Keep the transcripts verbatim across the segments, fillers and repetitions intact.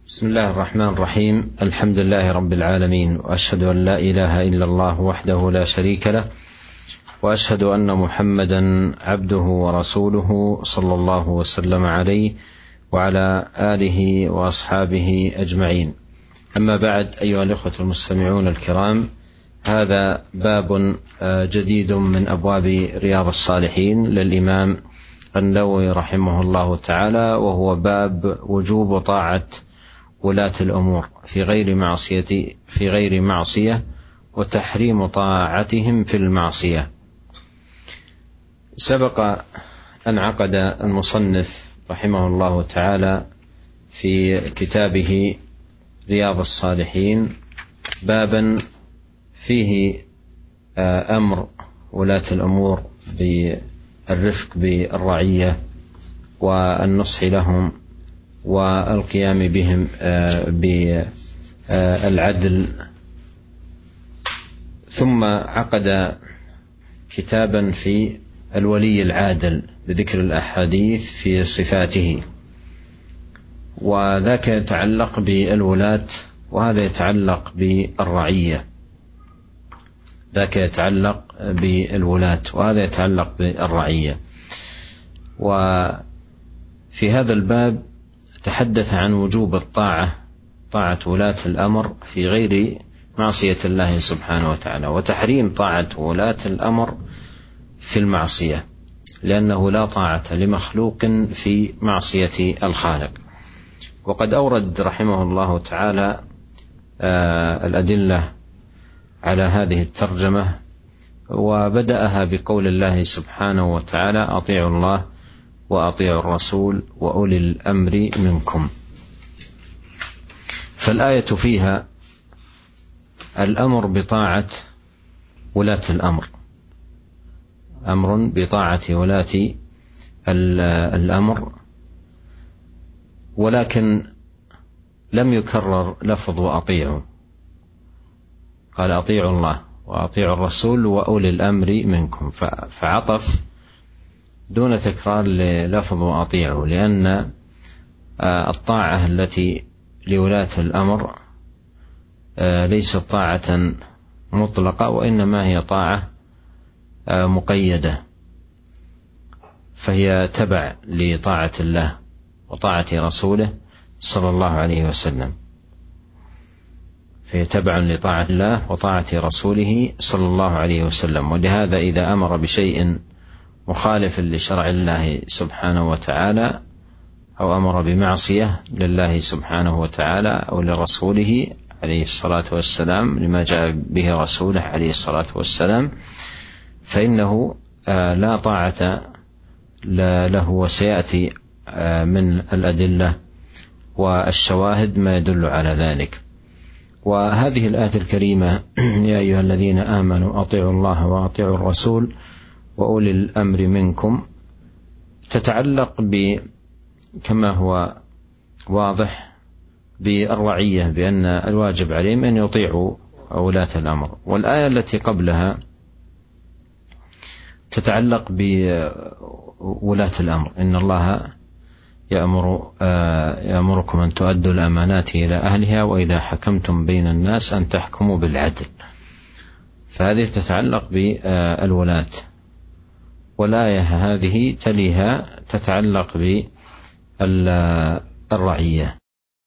بسم الله الرحمن الرحيم. الحمد لله رب العالمين، وأشهد أن لا إله إلا الله وحده لا شريك له، وأشهد أن محمدا عبده ورسوله صلى الله وسلم عليه وعلى آله وأصحابه أجمعين. أما بعد، أيها الأخوة المستمعون الكرام، هذا باب جديد من أبواب رياض الصالحين للإمام النووي رحمه الله تعالى، وهو باب وجوب طاعة ولاة الأمور في غير معصية في غير معصية وتحريم طاعتهم في المعصية. سبق أن عقد المصنف رحمه الله تعالى في كتابه رياض الصالحين بابا فيه أمر ولاة الأمور بالرفق بالرعية والنصح لهم والقيام بهم بالعدل، ثم عقد كتابا في الولي العادل بذكر الأحاديث في صفاته، وذاك يتعلق بالولاة وهذا يتعلق بالرعية. ذاك يتعلق بالولاة وهذا يتعلق بالرعية. وفي هذا الباب تحدث عن وجوب الطاعة طاعة ولاة الأمر في غير معصية الله سبحانه وتعالى، وتحريم طاعة ولاة الأمر في المعصية، لأنه لا طاعة لمخلوق في معصية الخالق. وقد أورد رحمه الله تعالى الأدلة على هذه الترجمة، وبدأها بقول الله سبحانه وتعالى: أطيعوا الله وأطيعوا الرسول وأولي الأمر منكم. فالآية فيها الأمر بطاعة ولاة الأمر، أمر بطاعة ولاة الأمر، ولكن لم يكرر لفظ وأطيعوا، قال أطيعوا الله وأطيعوا الرسول وأولي الأمر منكم، فعطف دون تكرار للفظ وأطيعوا، لأن الطاعة التي لولاة الأمر ليست طاعة مطلقة، وإنما هي طاعة مقيدة، فهي تبع لطاعة الله وطاعة رسوله صلى الله عليه وسلم، فهي تبع لطاعة الله وطاعة رسوله صلى الله عليه وسلم. ولهذا إذا أمر بشيء مخالف لشرع الله سبحانه وتعالى، أو أمر بمعصية لله سبحانه وتعالى أو لرسوله عليه الصلاة والسلام، لما جاء به رسوله عليه الصلاة والسلام، فإنه لا طاعة له، وسيأتي من الأدلة والشواهد ما يدل على ذلك. وهذه الآية الكريمة: يا أيها الذين آمنوا أطيعوا الله وأطيعوا الرسول وأولي الأمر منكم، تتعلق ب كما هو واضح بالرعية، بأن الواجب عليهم أن يطيعوا ولاة الأمر. والآية التي قبلها تتعلق بولاة الأمر: إن الله يأمر يأمركم أن تؤدوا الأمانات إلى أهلها وإذا حكمتم بين الناس أن تحكموا بالعدل. فهذه تتعلق بالولاة، والآية هذه تليها تتعلق بالرعية.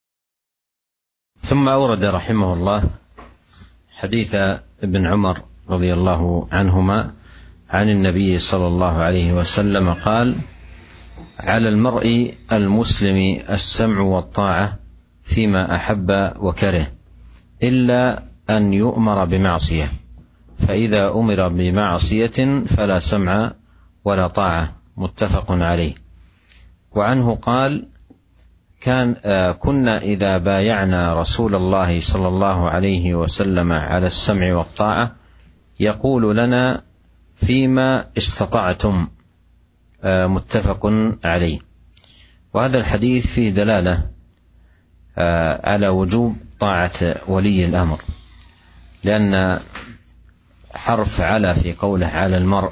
ثم أورد رحمه الله حديث ابن عمر رضي الله عنهما عن النبي صلى الله عليه وسلم قال: على المرء المسلم السمع والطاعة فيما أحب وكره، إلا أن يؤمر بمعصية، فإذا أمر بمعصية فلا سمع ولا طاعة. متفق عليه. وعنه قال: كان آه كنا إذا بايعنا رسول الله صلى الله عليه وسلم على السمع والطاعة يقول لنا: فيما استطعتم. آه متفق عليه. وهذا الحديث فيه دلالة آه على وجوب طاعة ولي الأمر، لأن حرف على في قوله على المرء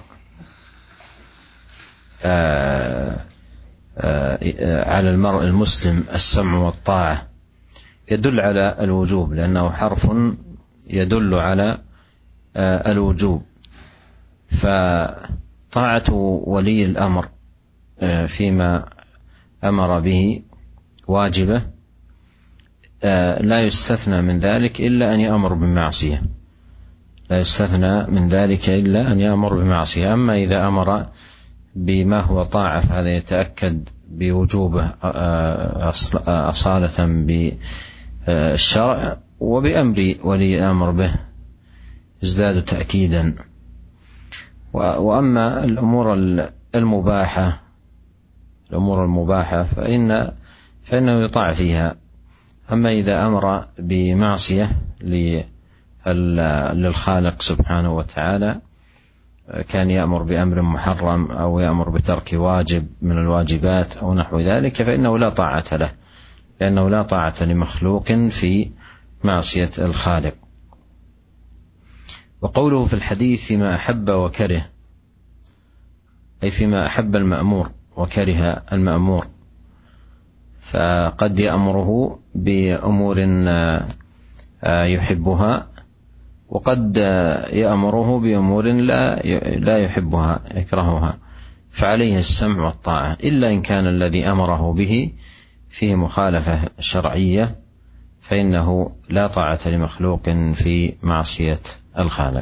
آه آه على المرء المسلم السمع والطاعة، يدل على الوجوب، لأنه حرف يدل على الوجوب. فطاعة ولي الأمر فيما أمر به واجبة، لا يستثنى من ذلك إلا أن يأمر بمعصية، لا يستثنى من ذلك إلا أن يأمر بمعصية. أما إذا أمر بما هو طاعة فهذا يتأكد بوجوبه أصالة بالشرع، وبأمر ولي الأمر به ازداد تأكيدا. وأما الأمور المباحة الأمور المباحة فإن فإنه يطاع فيها. أما إذا أمر بمعصية للخالق سبحانه وتعالى، كان يأمر بأمر محرم أو يأمر بترك واجب من الواجبات أو نحو ذلك، فإنه لا طاعة له، لأنه لا طاعة لمخلوق في معصية الخالق. وقوله في الحديث فيما أحب وكره، أي فيما أحب المأمور وكره المأمور، فقد يأمره بأمور يحبها، وقد يأمره بأمور لا يحبها يكرهها، فعليه السمع والطاعة، إلا إن كان الذي أمره به فيه مخالفة شرعية، فإنه لا طاعة لمخلوق في معصية الخالق.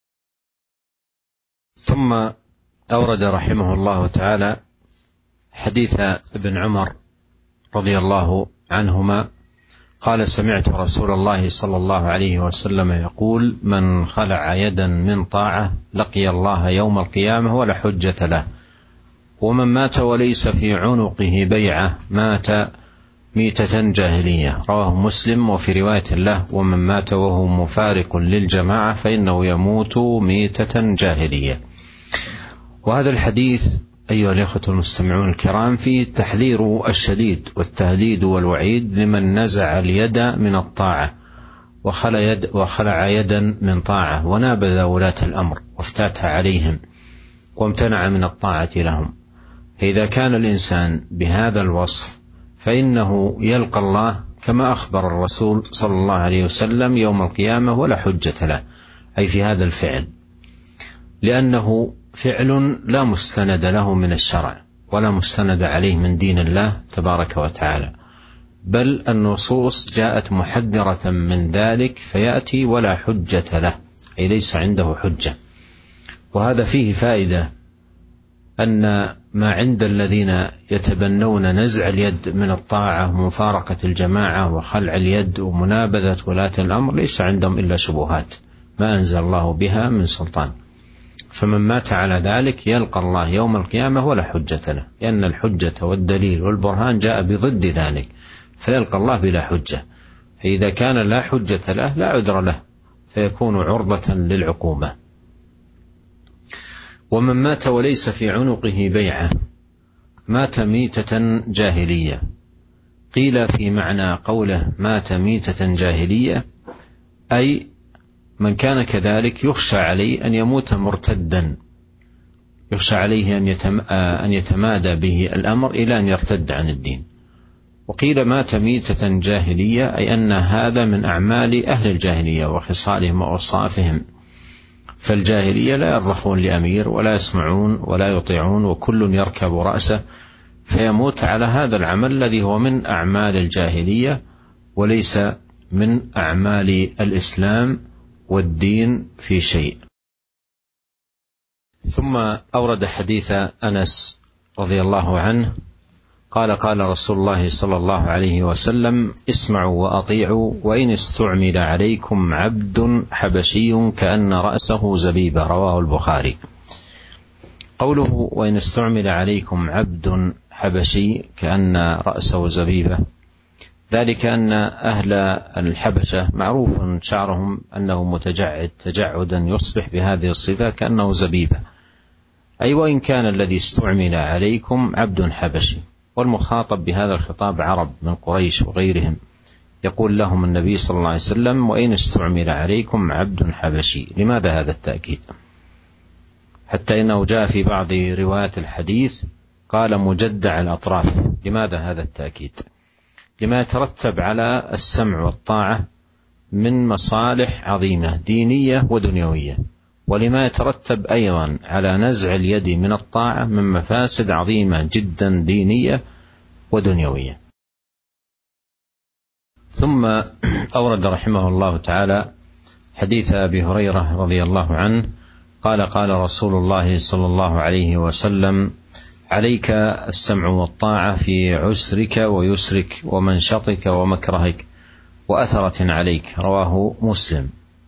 ثم أورد رحمه الله تعالى حديث ابن عمر رضي الله عنهما قال: سمعت رسول الله صلى الله عليه وسلم يقول: من خلع يدا من طاعة لقي الله يوم القيامة ولا حجة له، ومن مات وليس في عنقه بيعة مات ميتة جاهلية. رواه مسلم. وفي رواية له: ومن مات وهو مفارق للجماعة فإنه يموت ميتة جاهلية. وهذا الحديث أيها الأخوة المستمعون الكرام فيه التحذير الشديد والتهديد والوعيد لمن نزع اليد من الطاعة وخلع, يد وخلع يدا من طاعة ونابذ ولاة الأمر وافتاتها عليهم وامتنع من الطاعة لهم. فإذا كان الإنسان بهذا الوصف فإنه يلقى الله كما أخبر الرسول صلى الله عليه وسلم يوم القيامة ولا حجة له، أي في هذا الفعل، لأنه فعل لا مستند له من الشرع ولا مستند عليه من دين الله تبارك وتعالى، بل النصوص جاءت محذرة من ذلك، فيأتي ولا حجة له، أي ليس عنده حجة. وهذا فيه فائدة أن ما عند الذين يتبنون نزع اليد من الطاعة ومفارقة الجماعة وخلع اليد ومنابذة ولاة الأمر ليس عندهم إلا شبهات ما أنزل الله بها من سلطان. فمن مات على ذلك يلقى الله يوم القيامة ولا حجة له، لأن الحجة والدليل والبرهان جاء بضد ذلك، فيلقى الله بلا حجة. فإذا كان لا حجة له لا عذر له، فيكون عرضة للعقوبة. ومن مات وليس في عنقه بيعة مات ميتة جاهلية. قيل في معنى قوله مات ميتة جاهلية أي من كان كذلك يخشى عليه أن يموت مرتدا، يخشى عليه أن يتمادى به الأمر إلى أن يرتد عن الدين. وقيل مات ميتة جاهلية أي أن هذا من أعمال أهل الجاهلية وخصالهم وأوصافهم، فالجاهلية لا يرضخون لأمير ولا يسمعون ولا يطيعون، وكل يركب رأسه، فيموت على هذا العمل الذي هو من أعمال الجاهلية وليس من أعمال الإسلام والدين في شيء. ثم أورد حديث أنس رضي الله عنه قال: قال رسول الله صلى الله عليه وسلم: اسمعوا وأطيعوا وإن استعمل عليكم عبد حبشي كأن رأسه زبيبة. رواه البخاري. قوله وإن استعمل عليكم عبد حبشي كأن رأسه زبيبة، ذلك أن أهل الحبشة معروف شعرهم أنه متجعد تجعدا يصبح بهذه الصفة كأنه زبيبة، أي وإن كان الذي استعمل عليكم عبد حبشي. والمخاطب بهذا الخطاب عرب من قريش وغيرهم، يقول لهم النبي صلى الله عليه وسلم: وإن استعمل عليكم عبد حبشي. لماذا هذا التأكيد؟ حتى إنه جاء في بعض روايات الحديث قال مجدع الأطراف. لماذا هذا التأكيد؟ لما يترتب على السمع والطاعة من مصالح عظيمة دينية ودنيوية، ولما يترتب أيضا على نزع اليد من الطاعة من مفاسد عظيمة جدا دينية ودنيوية. ثم أورد رحمه الله تعالى حديث أبي هريرة رضي الله عنه قال قال رسول الله صلى الله عليه وسلم: عليك السمع والطاعة في عسرك ويسرك ومنشطك ومكرهك وأثرة عليك، رواه مسلم.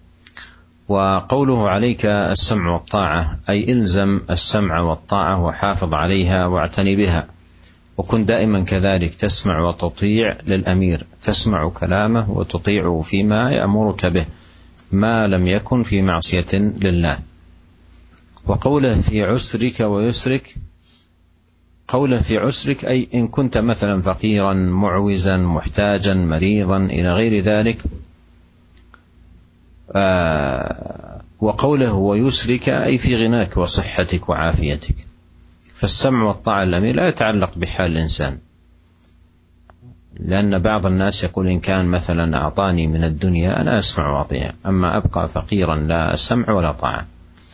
وقوله عليك السمع والطاعة أي إلزم السمع والطاعة وحافظ عليها واعتني بها، وكن دائما كذلك تسمع وتطيع للأمير، تسمع كلامه وتطيعه فيما يأمرك به ما لم يكن في معصية لله. وقوله في عسرك ويسرك، قوله في عسرك أي إن كنت مثلا فقيرا معوزا محتاجا مريضا إلى غير ذلك. آه وقوله ويسرك أي في غناك وصحتك وعافيتك. فالسمع والطاعة الأمير لا يتعلق بحال الإنسان، لأن بعض الناس يقول إن كان مثلا أعطاني من الدنيا أنا أسمع وأطيع، أما أبقى فقيرا لا سمع ولا طاعة.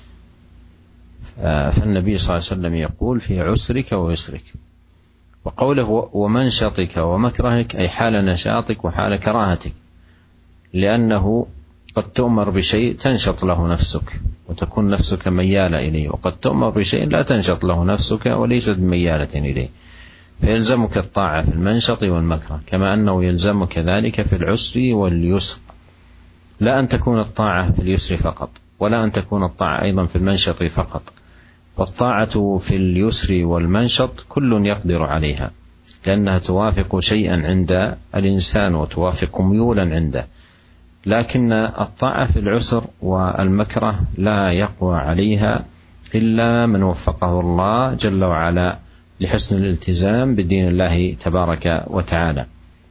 فالنبي صلى الله عليه وسلم يقول في عسرك ويسرك. وقوله ومنشطك ومكرهك أي حال نشاطك وحال كراهتك، لأنه قد تؤمر بشيء تنشط له نفسك وتكون نفسك ميالة إليه، وقد تؤمر بشيء لا تنشط له نفسك وليست ميالة إليه، فيلزمك الطاعة في المنشط والمكره، كما أنه يلزمك ذلك في العسر واليسر، لا أن تكون الطاعة في اليسر فقط، ولا أن تكون الطاعة أيضا في المنشط فقط. والطاعة في اليسر والمنشط كل يقدر عليها، لأنها توافق شيئا عند الإنسان وتوافق ميولا عنده، لكن الطاعة في العسر والمكره لا يقوى عليها إلا من وفقه الله جل وعلا لحسن الالتزام بدين الله تبارك وتعالى.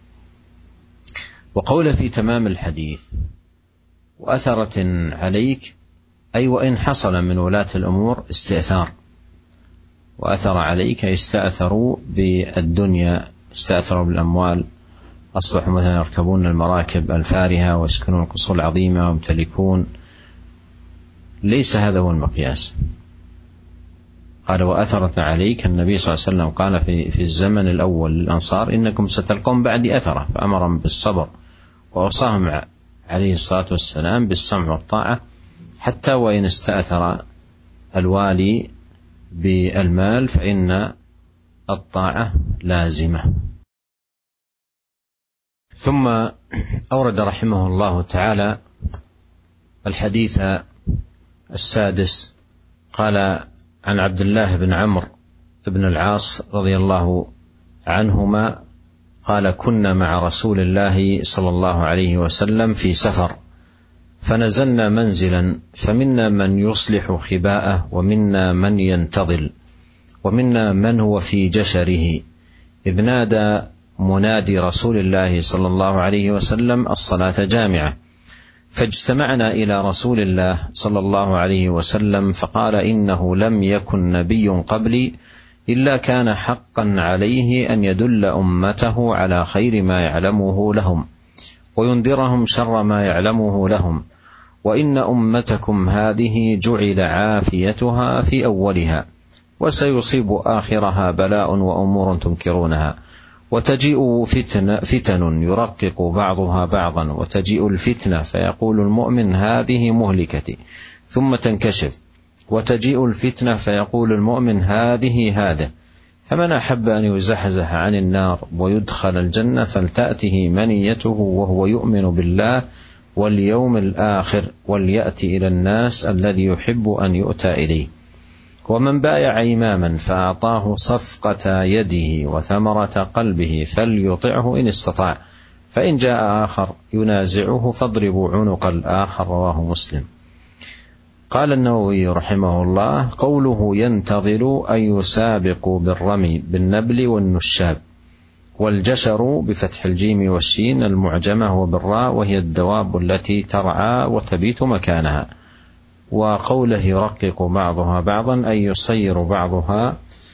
وقول في تمام الحديث وأثرة عليك أي وإن حصل من ولاة الأمور استئثار، وأثر عليك استأثروا بالدنيا، استأثروا بالأموال، أصبحوا مثلا يركبون المراكب الفارهة ويسكنون القصور العظيمة ويمتلكون. ليس هذا هو المقياس. قال وأثرت عليك، النبي صلى الله عليه وسلم قال في, في الزمن الأول للأنصار إنكم ستلقون بعدي أثرة، فأمرهم بالصبر وأوصاهم عليه الصلاة والسلام بالسمع والطاعة، حتى وإن استأثر الوالي بالمال فإن الطاعة لازمة. ثم أورد رحمه الله تعالى الحديث السادس. قال عن عبد الله بن عمرو بن العاص رضي الله عنهما قال كنا مع رسول الله صلى الله عليه وسلم في سفر، فنزلنا منزلا، فمنا من يصلح خباءه ومنا من ينتظل ومنا من هو في جشره، إذ نادى منادي رسول الله صلى الله عليه وسلم الصلاة جامعة، فاجتمعنا إلى رسول الله صلى الله عليه وسلم فقال إنه لم يكن نبي قبلي إلا كان حقا عليه أن يدل أمته على خير ما يعلمه لهم وينذرهم شر ما يعلمه لهم، وإن أمتكم هذه جعل عافيتها في أولها وسيصيب آخرها بلاء وأمور تنكرونها، وتجيء فتن, فتن يرقق بعضها بعضا، وتجيء الفتنة فيقول المؤمن هذه مهلكتي ثم تنكشف، وتجيء الفتنة فيقول المؤمن هذه هذا، فمن أحب أن يزحزح عن النار ويدخل الجنة فلتأته منيته وهو يؤمن بالله واليوم الآخر وليأتي إلى الناس الذي يحب أن يؤتى إليه. ومن بايع إماما فأعطاه صفقة يده وثمرة قلبه فليطعه إن استطاع، فإن جاء آخر ينازعه فاضربوا عنق الآخر، رواه مسلم. قال النووي رحمه الله قوله ينتظر أي يسابق بالرمي بالنبل والنشاب، والجشر بفتح الجيم والشين المعجمة وبالراء، وهي الدواب التي ترعى وتبيت مكانها. وقوله يرقق بعضها بعضا أي يصير بعضها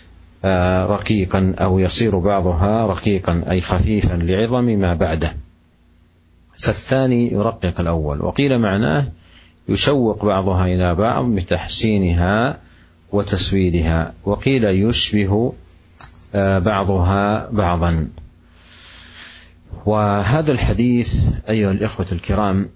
رقيقا أو يصير بعضها رقيقا أي خفيفا لعظم ما بعده، فالثاني يرقق الأول. وقيل معناه يشوق بعضها إلى بعض بتحسينها وتسويدها، وقيل يشبه بعضها بعضا. وهذا الحديث أيها الإخوة الكرام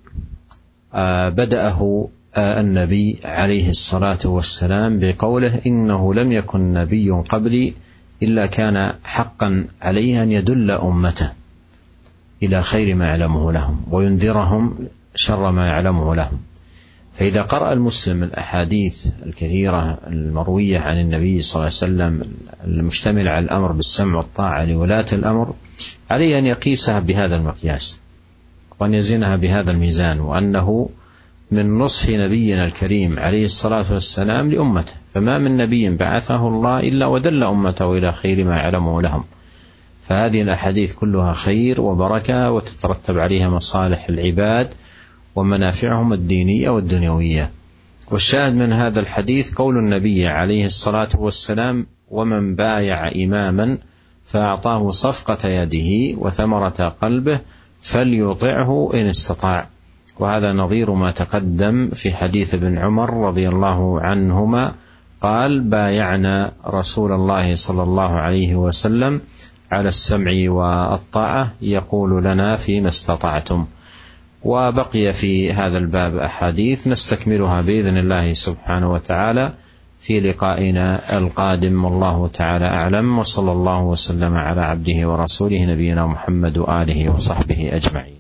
بدأه النبي عليه الصلاة والسلام بقوله: إنه لم يكن نبي قبلي إلا كان حقا عليه أن يدل أمته إلى خير ما يعلمه لهم وينذرهم شر ما يعلمه لهم. فإذا قرأ المسلم الأحاديث الكثيرة المروية عن النبي صلى الله عليه وسلم المشتمل على الأمر بالسمع والطاعة لولاة الأمر، عليه أن يقيسها بهذا المقياس وأن يزنها بهذا الميزان، وأنه من نصح نبينا الكريم عليه الصلاة والسلام لأمته، فما من نبي بعثه الله إلا ودل أمته إلى خير ما يعلمه لهم. فهذه الأحاديث كلها خير وبركة، وتترتب عليها مصالح العباد ومنافعهم الدينية والدنيوية. والشاهد من هذا الحديث قول النبي عليه الصلاة والسلام: ومن بايع إماما فأعطاه صفقة يده وثمرة قلبه فليطعه إن استطاع. وهذا نظير ما تقدم في حديث ابن عمر رضي الله عنهما قال: بايعنا رسول الله صلى الله عليه وسلم على السمع والطاعة يقول لنا فيما استطعتم. وبقي في هذا الباب أحاديث نستكملها بإذن الله سبحانه وتعالى في لقائنا القادم، والله تعالى أعلم، وصلى الله وسلم على عبده ورسوله نبينا محمد وآله وصحبه أجمعين.